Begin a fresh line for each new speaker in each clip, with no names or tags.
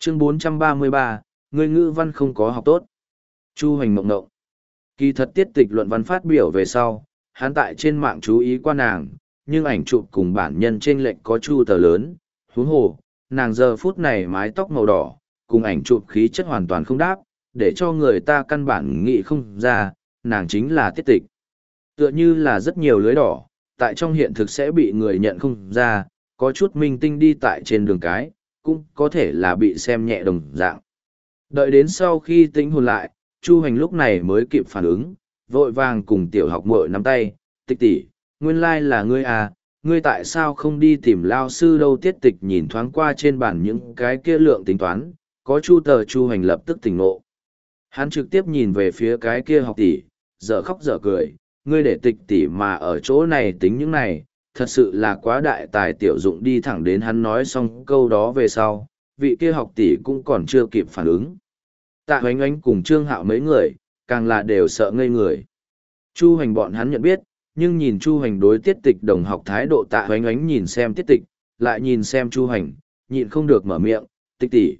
Chương 433, người ngữ văn không có học tốt. Chu Hoành mộng ngộng. Kỳ thật tiết tịch luận văn phát biểu về sau, hắn tại trên mạng chú ý qua nàng, nhưng ảnh chụp cùng bản nhân trên lệnh có chu tờ lớn, huống hồ, nàng giờ phút này mái tóc màu đỏ, cùng ảnh chụp khí chất hoàn toàn không đáp, để cho người ta căn bản nghĩ không ra, nàng chính là tiết tịch. Tựa như là rất nhiều lưới đỏ, tại trong hiện thực sẽ bị người nhận không ra, có chút minh tinh đi tại trên đường cái, cũng có thể là bị xem nhẹ đồng dạng. Đợi đến sau khi tĩnh hồn lại, Chu Hoành lúc này mới kịp phản ứng, vội vàng cùng tiểu học muội nắm tay, tịch tỷ, nguyên lai là ngươi à, ngươi tại sao không đi tìm lao sư đâu? Tiết tịch nhìn thoáng qua trên bàn những cái kia lượng tính toán, có chu tờ. Chu Hoành lập tức tỉnh ngộ. Hắn trực tiếp nhìn về phía cái kia học tỷ, dở khóc dở cười, ngươi để tịch tỷ mà ở chỗ này tính những này, thật sự là quá đại tài tiểu dụng. Đi thẳng đến hắn nói xong câu đó về sau, vị kia học tỷ cũng còn chưa kịp phản ứng. Tạ Hoánh Ánh cùng Trương Hạo mấy người, càng là đều sợ ngây người. Chu Hoành bọn hắn nhận biết, nhưng nhìn Chu Hoành đối tiết tịch đồng học thái độ. Tạ Hoánh Ánh nhìn xem tiết tịch, lại nhìn xem Chu Hoành, nhịn không được mở miệng, tịch tỷ,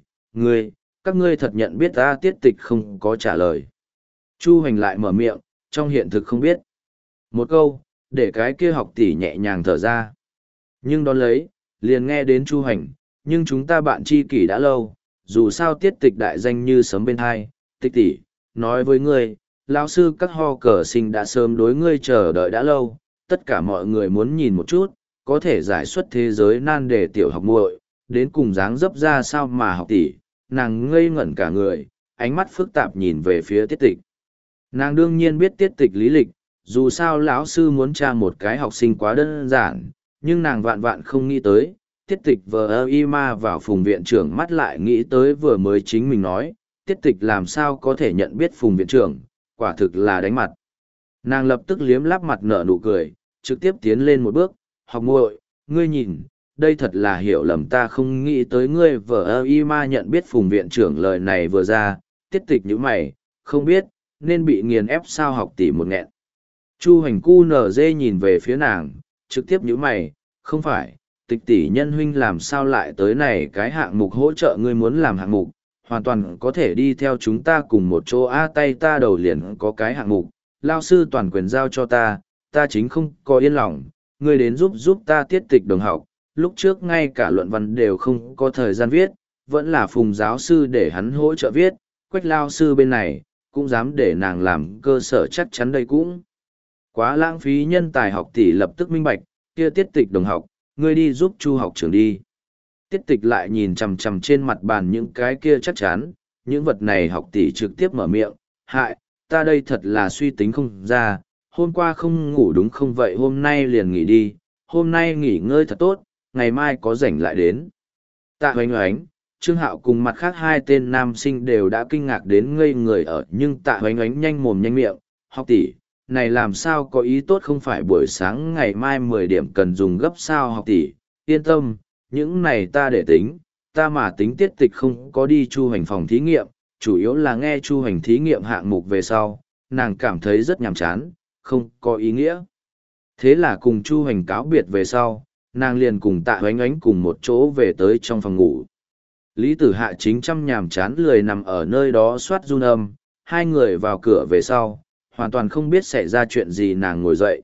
các ngươi thật nhận biết ta? Tiết tịch không có trả lời. Chu Hoành lại mở miệng, trong hiện thực không biết. Một câu, để cái kia học tỷ nhẹ nhàng thở ra. Nhưng đón lấy, liền nghe đến Chu Hoành, nhưng chúng ta bạn tri kỷ đã lâu, dù sao tiết tịch đại danh như sấm bên hai, tịch tỷ, nói với ngươi, lão sư các ho cờ sinh đã sớm đối ngươi chờ đợi đã lâu, tất cả mọi người muốn nhìn một chút, có thể giải xuất thế giới nan đề tiểu học muội, đến cùng dáng dấp ra sao mà học tỷ. Nàng ngây ngẩn cả người, ánh mắt phức tạp nhìn về phía tiết tịch. Nàng đương nhiên biết tiết tịch lý lịch, dù sao lão sư muốn tra một cái học sinh quá đơn giản, nhưng nàng vạn vạn không nghĩ tới, tiết tịch vờ y ma vào Phùng viện trưởng mắt lại nghĩ tới vừa mới chính mình nói, tiết tịch làm sao có thể nhận biết Phùng viện trưởng, quả thực là đánh mặt. Nàng lập tức liếm láp mặt nở nụ cười, trực tiếp tiến lên một bước, học muội, ngươi nhìn, đây thật là hiểu lầm, ta không nghĩ tới ngươi vờ y ma nhận biết Phùng viện trưởng. Lời này vừa ra, tiết tịch như mày, không biết, nên bị nghiền ép sao? Học tỷ một nghẹn. Chu Hoành cu nở dê nhìn về phía nàng, trực tiếp như mày, không phải, tịch tỷ nhân huynh làm sao lại tới này cái hạng mục hỗ trợ ngươi muốn làm hạng mục, hoàn toàn có thể đi theo chúng ta cùng một chỗ. Tay ta đầu liền có cái hạng mục, lao sư toàn quyền giao cho ta, ta chính không có yên lòng, ngươi đến giúp ta. Tiết tịch đồng học, lúc trước ngay cả luận văn đều không có thời gian viết, vẫn là Phùng giáo sư để hắn hỗ trợ viết, Quách lao sư bên này, cũng dám để nàng làm cơ sở, chắc chắn đây cũng quá lãng phí nhân tài. Học tỷ lập tức minh bạch, kia tiết tịch đồng học, ngươi đi giúp Chu học trưởng đi. Tiết tịch lại nhìn chằm chằm trên mặt bàn những cái kia chắc chắn, những vật này. Học tỷ trực tiếp mở miệng, hại, ta đây thật là suy tính không ra, hôm qua không ngủ đúng không? Vậy hôm nay liền nghỉ đi, hôm nay nghỉ ngơi thật tốt, ngày mai có rảnh lại đến. Tạ Hoánh Ánh, Trương Hạo cùng mặt khác hai tên nam sinh đều đã kinh ngạc đến ngây người ở, nhưng Tạ Hoánh Ánh nhanh mồm nhanh miệng, học tỷ, này làm sao có ý tốt? Không phải buổi sáng ngày mai 10 điểm cần dùng gấp sao? Học tỷ, yên tâm, những này ta để tính, ta mà tính. Tiết tịch không có đi Chu Hoành phòng thí nghiệm, chủ yếu là nghe Chu Hoành thí nghiệm hạng mục về sau, nàng cảm thấy rất nhàm chán, không có ý nghĩa. Thế là cùng Chu Hoành cáo biệt về sau, nàng liền cùng Tạ Hoánh Ánh cùng một chỗ về tới trong phòng ngủ. Lý Tử Hạ chính chăm nhàm chán lười nằm ở nơi đó soát run âm, hai người vào cửa về sau, hoàn toàn không biết xảy ra chuyện gì. Nàng ngồi dậy,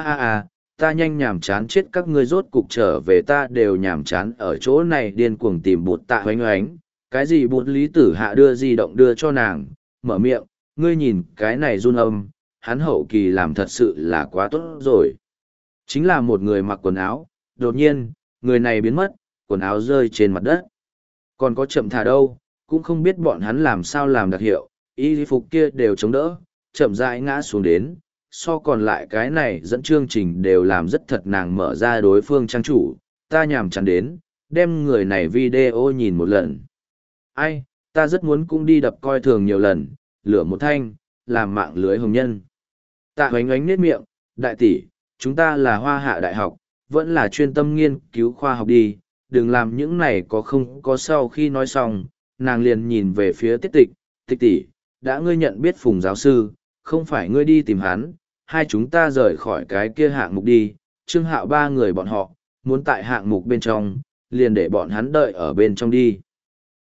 ta nhanh nhàm chán chết, các ngươi rốt cục trở về, ta đều nhàm chán ở chỗ này điên cuồng tìm bụt. Tạ Hoánh Ánh, cái gì bụt? Lý Tử Hạ đưa di động đưa cho nàng, mở miệng, ngươi nhìn cái này run âm, hắn hậu kỳ làm thật sự là quá tốt rồi. Chính là một người mặc quần áo, đột nhiên, người này biến mất, quần áo rơi trên mặt đất. Còn có chậm thả đâu, cũng không biết bọn hắn làm sao làm đặc hiệu, y phục kia đều chống đỡ, chậm rãi ngã xuống đến, so còn lại cái này dẫn chương trình đều làm rất thật. Nàng mở ra đối phương trang chủ, ta nhàm chán đến, đem người này video nhìn một lần. Ai, ta rất muốn cũng đi đập coi thường nhiều lần, lửa một thanh, làm mạng lưới hồng nhân. Tạ Hoánh Ánh nhếch miệng, đại tỷ, chúng ta là Hoa Hạ Đại học, vẫn là chuyên tâm nghiên cứu khoa học đi, đừng làm những này có không có. Sau khi nói xong, nàng liền nhìn về phía tiết tịch, tịch tỷ, đã ngươi nhận biết Phùng giáo sư, không phải ngươi đi tìm hắn, hai chúng ta rời khỏi cái kia hạng mục đi. Trương Hạo ba người bọn họ, muốn tại hạng mục bên trong, liền để bọn hắn đợi ở bên trong đi.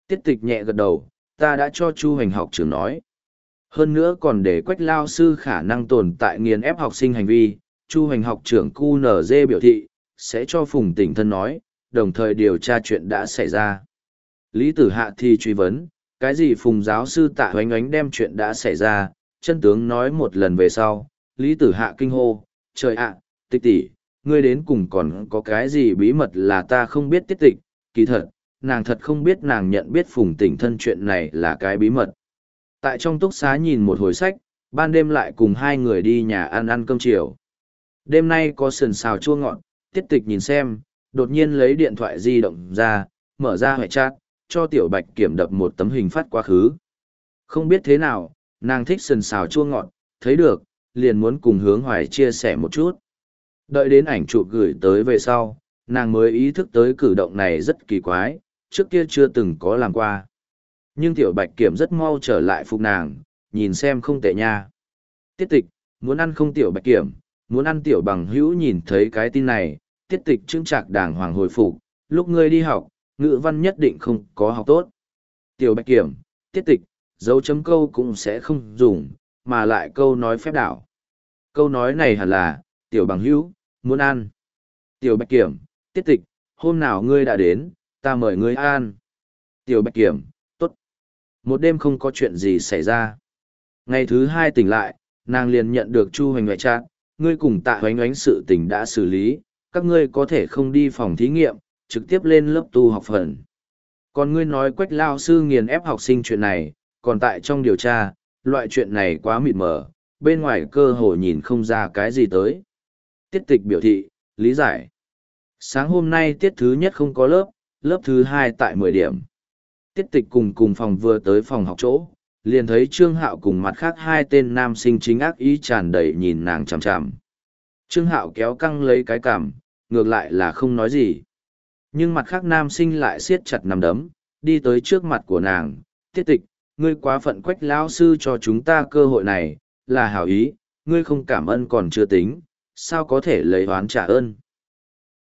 Tiết tịch nhẹ gật đầu, ta đã cho Chu Hoành học trưởng nói. Hơn nữa còn để Quách lao sư khả năng tồn tại nghiền ép học sinh hành vi, Chu Hoành học trưởng QNZ biểu thị, sẽ cho Phùng Tỉnh Thân nói, đồng thời điều tra chuyện đã xảy ra. Lý Tử Hạ thì truy vấn, cái gì Phùng giáo sư Tạ Hoánh Ánh đem chuyện đã xảy ra, chân tướng nói một lần về sau, Lý Tử Hạ kinh hô, trời ạ, tịch tỷ, ngươi đến cùng còn có cái gì bí mật là ta không biết tiết tịch, kỳ thật, nàng thật không biết nàng nhận biết Phùng Tỉnh Thân chuyện này là cái bí mật. Tại trong túc xá nhìn một hồi sách, ban đêm lại cùng hai người đi nhà ăn cơm chiều. Đêm nay có sườn xào chua ngọt, tiết tịch nhìn xem, đột nhiên lấy điện thoại di động ra, mở ra hệ chat, cho tiểu bạch kiểm đập một tấm hình phát quá khứ. Không biết thế nào, nàng thích sườn xào chua ngọt, thấy được, liền muốn cùng Hướng Hoài chia sẻ một chút. Đợi đến ảnh chụp gửi tới về sau, nàng mới ý thức tới cử động này rất kỳ quái, trước kia chưa từng có làm qua. Nhưng tiểu bạch kiểm rất mau trở lại phục nàng, nhìn xem không tệ nha. Tiết tịch, muốn ăn không tiểu bạch kiểm, muốn ăn tiểu bằng hữu nhìn thấy cái tin này, tiết tịch trưng trạc đàng hoàng hồi phục, lúc ngươi đi học, ngữ văn nhất định không có học tốt. Tiểu bạch kiểm, tiết tịch, dấu chấm câu cũng sẽ không dùng, mà lại câu nói phép đảo. Câu nói này hẳn là, tiểu bằng hữu, muốn ăn. Tiểu bạch kiểm, tiết tịch, hôm nào ngươi đã đến, ta mời ngươi ăn. Tiểu bạch kiểm, tốt. Một đêm không có chuyện gì xảy ra. Ngày thứ hai tỉnh lại, nàng liền nhận được Chu Hoành ngoại trạng, ngươi cùng Tạ Hoánh Ánh sự tình đã xử lý, các ngươi có thể không đi phòng thí nghiệm, trực tiếp lên lớp tu học phần. Còn ngươi nói Quách lao sư nghiền ép học sinh chuyện này, còn tại trong điều tra, loại chuyện này quá mịt mờ, bên ngoài cơ hồ nhìn không ra cái gì tới. Tiết tịch biểu thị, lý giải. Sáng hôm nay tiết thứ nhất không có lớp, lớp thứ hai tại 10 điểm. Tiết tịch cùng phòng vừa tới phòng học chỗ, liền thấy Trương Hạo cùng mặt khác hai tên nam sinh chính ác ý tràn đầy nhìn nàng chằm chằm. Trương Hạo kéo căng lấy cái cằm, ngược lại là không nói gì. Nhưng mặt khác nam sinh lại siết chặt nắm đấm, đi tới trước mặt của nàng, tiết tịch, ngươi quá phận Quách lão sư cho chúng ta cơ hội này, là hảo ý, ngươi không cảm ơn còn chưa tính, sao có thể lấy oán trả ơn.